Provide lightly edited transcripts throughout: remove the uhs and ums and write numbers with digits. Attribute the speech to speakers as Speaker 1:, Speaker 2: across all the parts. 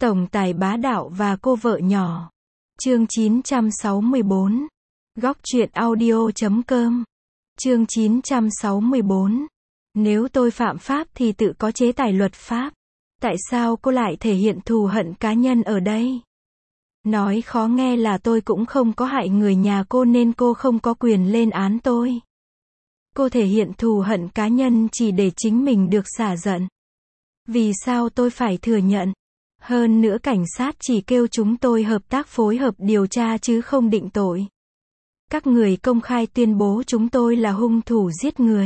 Speaker 1: Tổng tài bá đạo và cô vợ nhỏ. Chương 964. Góc truyện audio.com. Chương 964. Nếu tôi phạm pháp thì tự có chế tài luật pháp. Tại sao cô lại thể hiện thù hận cá nhân ở đây? Nói khó nghe là tôi cũng không có hại người nhà cô nên cô không có quyền lên án tôi. Cô thể hiện thù hận cá nhân chỉ để chính mình được xả giận. Vì sao tôi phải thừa nhận? Hơn nữa cảnh sát chỉ kêu chúng tôi hợp tác phối hợp điều tra chứ không định tội. Các người công khai tuyên bố chúng tôi là hung thủ giết người.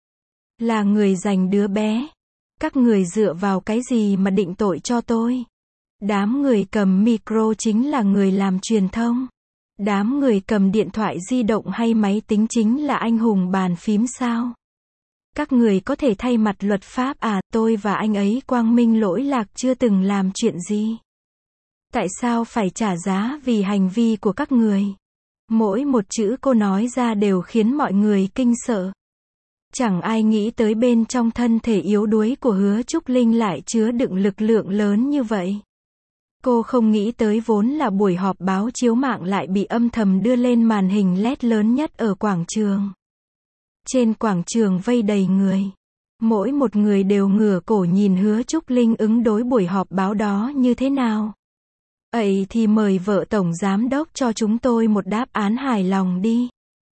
Speaker 1: Là người giành đứa bé. Các người dựa vào cái gì mà định tội cho tôi? Đám người cầm micro chính là người làm truyền thông. Đám người cầm điện thoại di động hay máy tính chính là anh hùng bàn phím sao? Các người có thể thay mặt luật pháp à? Tôi và anh ấy quang minh lỗi lạc chưa từng làm chuyện gì. Tại sao phải trả giá vì hành vi của các người? Mỗi một chữ cô nói ra đều khiến mọi người kinh sợ. Chẳng ai nghĩ tới bên trong thân thể yếu đuối của Hứa Trúc Linh lại chứa đựng lực lượng lớn như vậy. Cô không nghĩ tới vốn là buổi họp báo chiếu mạng lại bị âm thầm đưa lên màn hình LED lớn nhất ở quảng trường. Trên quảng trường vây đầy người. Mỗi một người đều ngửa cổ nhìn Hứa Trúc Linh ứng đối buổi họp báo đó như thế nào. Vậy thì mời vợ Tổng Giám đốc cho chúng tôi một đáp án hài lòng đi.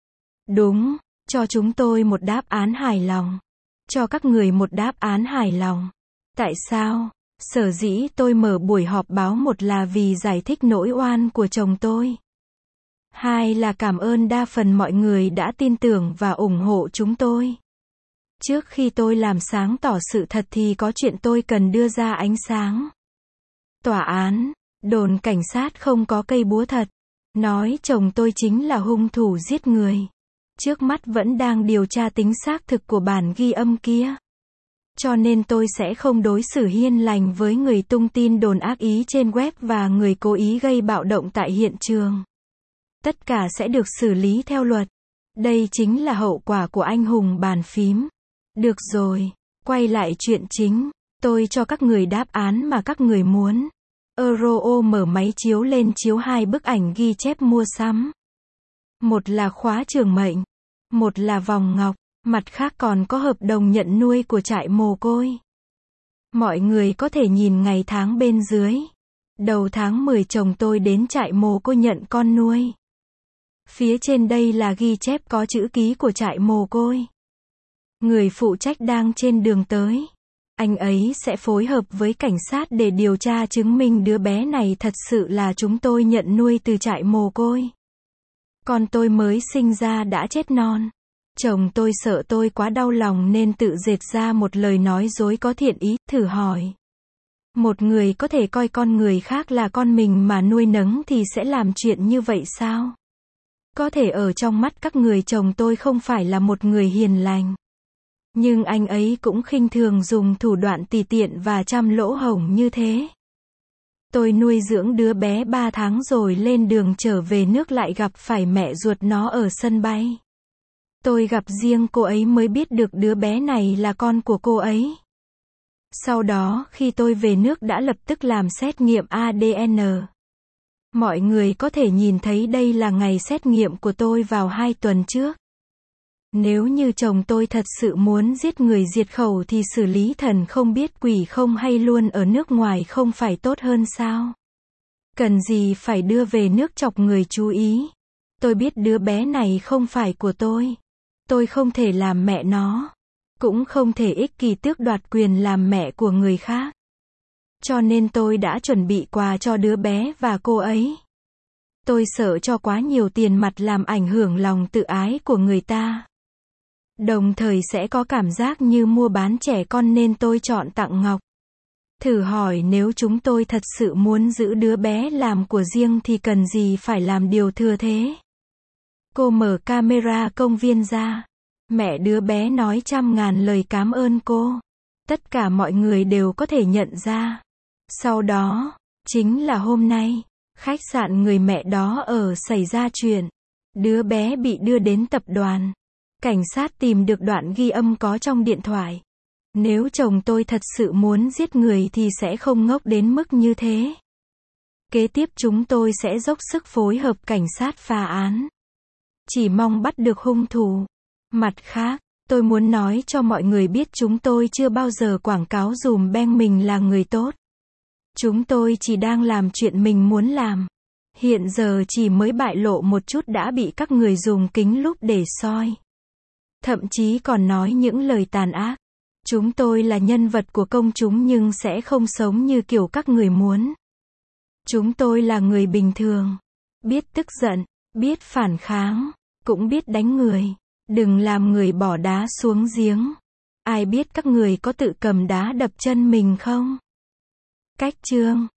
Speaker 1: Đúng, cho chúng tôi một đáp án hài lòng. Cho các người một đáp án hài lòng. Tại sao? Sở dĩ tôi mở buổi họp báo, một là vì giải thích nỗi oan của chồng tôi. Hai là cảm ơn đa phần mọi người đã tin tưởng và ủng hộ chúng tôi. Trước khi tôi làm sáng tỏ sự thật thì có chuyện tôi cần đưa ra ánh sáng. Tòa án, đồn cảnh sát không có cây búa thật. Nói chồng tôi chính là hung thủ giết người. Trước mắt vẫn đang điều tra tính xác thực của bản ghi âm kia. Cho nên tôi sẽ không đối xử hiền lành với người tung tin đồn ác ý trên web và người cố ý gây bạo động tại hiện trường. Tất cả sẽ được xử lý theo luật. Đây chính là hậu quả của anh hùng bàn phím. Được rồi, quay lại chuyện chính. Tôi cho các người đáp án mà các người muốn. Euro mở máy chiếu lên chiếu hai bức ảnh ghi chép mua sắm. Một là khóa trường mệnh. Một là vòng ngọc. Mặt khác còn có hợp đồng nhận nuôi của trại mồ côi. Mọi người có thể nhìn ngày tháng bên dưới. Đầu tháng 10 chồng tôi đến trại mồ côi nhận con nuôi. Phía trên đây là ghi chép có chữ ký của trại mồ côi. Người phụ trách đang trên đường tới. Anh ấy sẽ phối hợp với cảnh sát để điều tra chứng minh đứa bé này thật sự là chúng tôi nhận nuôi từ trại mồ côi. Con tôi mới sinh ra đã chết non. Chồng tôi sợ tôi quá đau lòng nên tự dệt ra một lời nói dối có thiện ý. Thử hỏi, một người có thể coi con người khác là con mình mà nuôi nấng thì sẽ làm chuyện như vậy sao? Có thể ở trong mắt các người chồng tôi không phải là một người hiền lành. Nhưng anh ấy cũng khinh thường dùng thủ đoạn tùy tiện và trăm lỗ hổng như thế. Tôi nuôi dưỡng đứa bé 3 tháng rồi lên đường trở về nước lại gặp phải mẹ ruột nó ở sân bay. Tôi gặp riêng cô ấy mới biết được đứa bé này là con của cô ấy. Sau đó khi tôi về nước đã lập tức làm xét nghiệm ADN. Mọi người có thể nhìn thấy đây là ngày xét nghiệm của tôi vào 2 tuần trước. Nếu như chồng tôi thật sự muốn giết người diệt khẩu thì xử lý thần không biết quỷ không hay luôn ở nước ngoài không phải tốt hơn sao? Cần gì phải đưa về nước chọc người chú ý? Tôi biết đứa bé này không phải của tôi. Tôi không thể làm mẹ nó. Cũng không thể ích kỷ tước đoạt quyền làm mẹ của người khác. Cho nên tôi đã chuẩn bị quà cho đứa bé và cô ấy. Tôi sợ cho quá nhiều tiền mặt làm ảnh hưởng lòng tự ái của người ta. Đồng thời sẽ có cảm giác như mua bán trẻ con nên tôi chọn tặng ngọc. Thử hỏi nếu chúng tôi thật sự muốn giữ đứa bé làm của riêng thì cần gì phải làm điều thừa thế? Cô mở camera công viên ra. Mẹ đứa bé nói trăm ngàn lời cảm ơn cô. Tất cả mọi người đều có thể nhận ra. Sau đó, chính là hôm nay, khách sạn người mẹ đó ở xảy ra chuyện. Đứa bé bị đưa đến tập đoàn. Cảnh sát tìm được đoạn ghi âm có trong điện thoại. Nếu chồng tôi thật sự muốn giết người thì sẽ không ngốc đến mức như thế. Kế tiếp chúng tôi sẽ dốc sức phối hợp cảnh sát phá án. Chỉ mong bắt được hung thủ. Mặt khác, tôi muốn nói cho mọi người biết chúng tôi chưa bao giờ quảng cáo dùm beng mình là người tốt. Chúng tôi chỉ đang làm chuyện mình muốn làm. Hiện giờ chỉ mới bại lộ một chút đã bị các người dùng kính lúp để soi. Thậm chí còn nói những lời tàn ác. Chúng tôi là nhân vật của công chúng nhưng sẽ không sống như kiểu các người muốn. Chúng tôi là người bình thường. Biết tức giận, biết phản kháng, cũng biết đánh người. Đừng làm người bỏ đá xuống giếng. Ai biết các người có tự cầm đá đập chân mình không? Cách chương